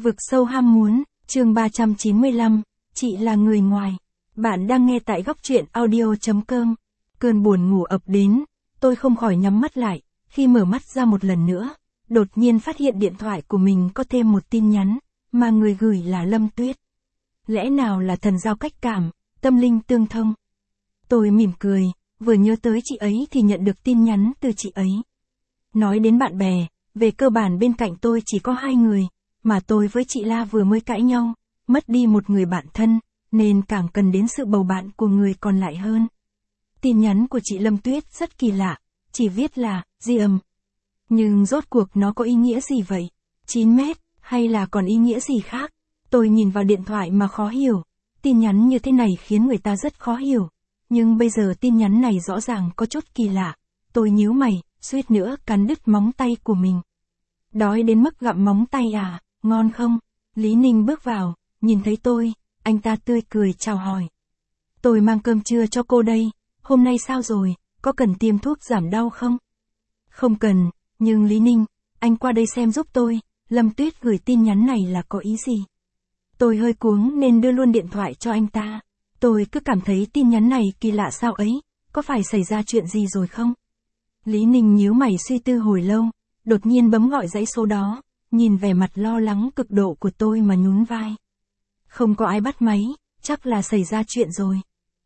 Vực sâu ham muốn, chương 395, chị là người ngoài. Bạn đang nghe tại góc truyện audio.com. Cơn buồn ngủ ập đến, tôi không khỏi nhắm mắt lại, khi mở mắt ra một lần nữa, đột nhiên phát hiện điện thoại của mình có thêm một tin nhắn, mà người gửi là Lâm Tuyết. Lẽ nào là thần giao cách cảm, tâm linh tương thông? Tôi mỉm cười, vừa nhớ tới chị ấy thì nhận được tin nhắn từ chị ấy. Nói đến bạn bè, về cơ bản bên cạnh tôi chỉ có 2 người, mà tôi với chị La vừa mới cãi nhau, mất đi một người bạn thân, nên càng cần đến sự bầu bạn của người còn lại hơn. Tin nhắn của chị Lâm Tuyết rất kỳ lạ, chỉ viết là, ghi âm. Nhưng rốt cuộc nó có ý nghĩa gì vậy? 9 mét, hay là còn ý nghĩa gì khác? Tôi nhìn vào điện thoại mà khó hiểu. Tin nhắn như thế này khiến người ta rất khó hiểu. Nhưng bây giờ tin nhắn này rõ ràng có chút kỳ lạ. Tôi nhíu mày, suýt nữa cắn đứt móng tay của mình. Đói đến mức gặm móng tay à, ngon không? Lý Ninh bước vào, nhìn thấy tôi, anh ta tươi cười chào hỏi. Tôi mang cơm trưa cho cô đây, hôm nay sao rồi, có cần tiêm thuốc giảm đau không? Không cần, nhưng Lý Ninh, anh qua đây xem giúp tôi, Lâm Tuyết gửi tin nhắn này là có ý gì? Tôi hơi cuống nên đưa luôn điện thoại cho anh ta. Tôi cứ cảm thấy tin nhắn này kỳ lạ sao ấy, có phải xảy ra chuyện gì rồi không? Lý Ninh nhíu mày suy tư hồi lâu, đột nhiên bấm gọi dãy số đó, nhìn vẻ mặt lo lắng cực độ của tôi mà nhún vai. Không có ai bắt máy, chắc là xảy ra chuyện rồi.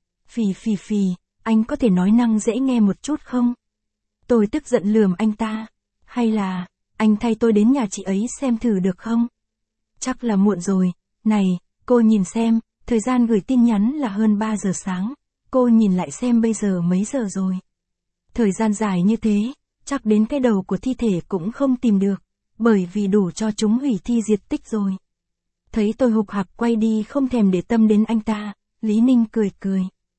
Phì, anh có thể nói năng dễ nghe một chút không? Tôi tức giận lườm anh ta. Hay là, anh thay tôi đến nhà chị ấy xem thử được không? Chắc là muộn rồi. Này, cô nhìn xem, thời gian gửi tin nhắn là hơn 3 giờ sáng. Cô nhìn lại xem bây giờ mấy giờ rồi. Thời gian dài như thế, chắc đến cái đầu của thi thể cũng không tìm được, bởi vì đủ cho chúng hủy thi diệt tích rồi. Thấy tôi hục hạc quay đi không thèm để tâm đến anh ta, Lý Ninh cười.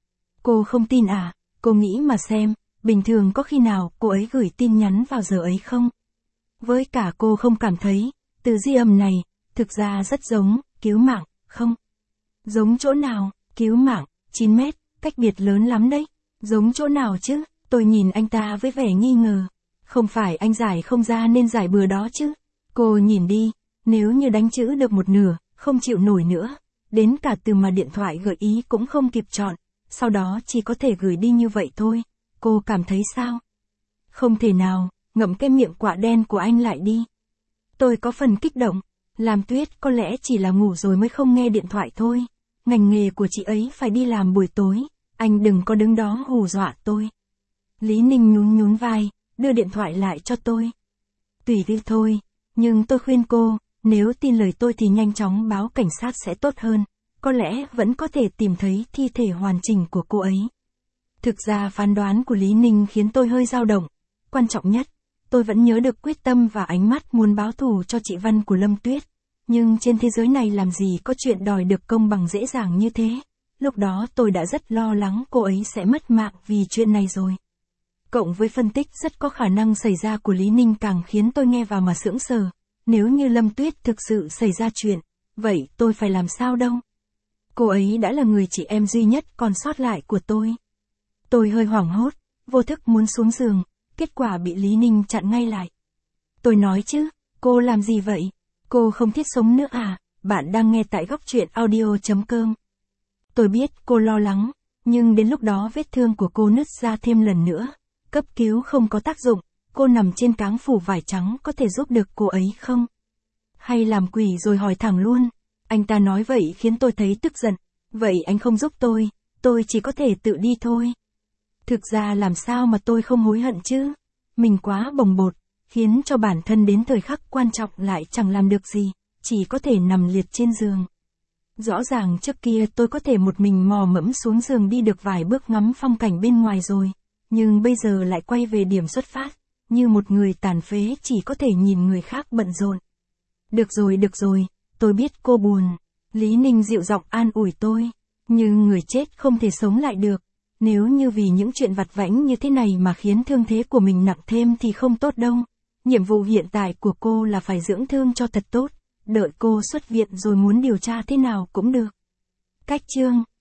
Cô không tin à, cô nghĩ mà xem, bình thường có khi nào cô ấy gửi tin nhắn vào giờ ấy không? Với cả cô không cảm thấy, từ ghi âm này, thực ra rất giống, cứu mạng, không? Giống chỗ nào, cứu mạng, 9 mét, cách biệt lớn lắm đấy, giống chỗ nào chứ? Tôi nhìn anh ta với vẻ nghi ngờ. Không phải anh giải không ra nên giải bừa đó chứ. Cô nhìn đi, nếu như đánh chữ được một nửa, không chịu nổi nữa. Đến cả từ mà điện thoại gợi ý cũng không kịp chọn. Sau đó chỉ có thể gửi đi như vậy thôi. Cô cảm thấy sao? Không thể nào, ngậm cái miệng quạ đen của anh lại đi. Tôi có phần kích động. Làm Tuyết có lẽ chỉ là ngủ rồi mới không nghe điện thoại thôi. Ngành nghề của chị ấy phải đi làm buổi tối. Anh đừng có đứng đó hù dọa tôi. Lý Ninh nhún vai, đưa điện thoại lại cho tôi. Tùy đi thôi, nhưng tôi khuyên cô, nếu tin lời tôi thì nhanh chóng báo cảnh sát sẽ tốt hơn, có lẽ vẫn có thể tìm thấy thi thể hoàn chỉnh của cô ấy. Thực ra phán đoán của Lý Ninh khiến tôi hơi dao động. Quan trọng nhất, tôi vẫn nhớ được quyết tâm và ánh mắt muốn báo thù cho chị Văn của Lâm Tuyết. Nhưng trên thế giới này làm gì có chuyện đòi được công bằng dễ dàng như thế. Lúc đó tôi đã rất lo lắng cô ấy sẽ mất mạng vì chuyện này rồi. Cộng với phân tích rất có khả năng xảy ra của Lý Ninh càng khiến tôi nghe vào mà sững sờ. Nếu như Lâm Tuyết thực sự xảy ra chuyện, vậy tôi phải làm sao đâu? Cô ấy đã là người chị em duy nhất còn sót lại của tôi. Tôi hơi hoảng hốt, vô thức muốn xuống giường, kết quả bị Lý Ninh chặn ngay lại. Tôi nói chứ, cô làm gì vậy? Cô không thiết sống nữa à? Bạn đang nghe tại góc truyện audio.com. Tôi biết cô lo lắng, nhưng đến lúc đó vết thương của cô nứt ra thêm lần nữa. Cấp cứu không có tác dụng, cô nằm trên cáng phủ vải trắng có thể giúp được cô ấy không? Hay làm quỷ rồi hỏi thẳng luôn? Anh ta nói vậy khiến tôi thấy tức giận. Vậy anh không giúp tôi chỉ có thể tự đi thôi. Thực ra làm sao mà tôi không hối hận chứ? Mình quá bồng bột, khiến cho bản thân đến thời khắc quan trọng lại chẳng làm được gì, chỉ có thể nằm liệt trên giường. Rõ ràng trước kia tôi có thể một mình mò mẫm xuống giường đi được vài bước ngắm phong cảnh bên ngoài rồi. Nhưng bây giờ lại quay về điểm xuất phát, như một người tàn phế chỉ có thể nhìn người khác bận rộn. Được rồi, tôi biết cô buồn. Lý Ninh dịu giọng an ủi tôi. Nhưng người chết không thể sống lại được. Nếu như vì những chuyện vặt vãnh như thế này mà khiến thương thế của mình nặng thêm thì không tốt đâu. Nhiệm vụ hiện tại của cô là phải dưỡng thương cho thật tốt. Đợi cô xuất viện rồi muốn điều tra thế nào cũng được. Cách chương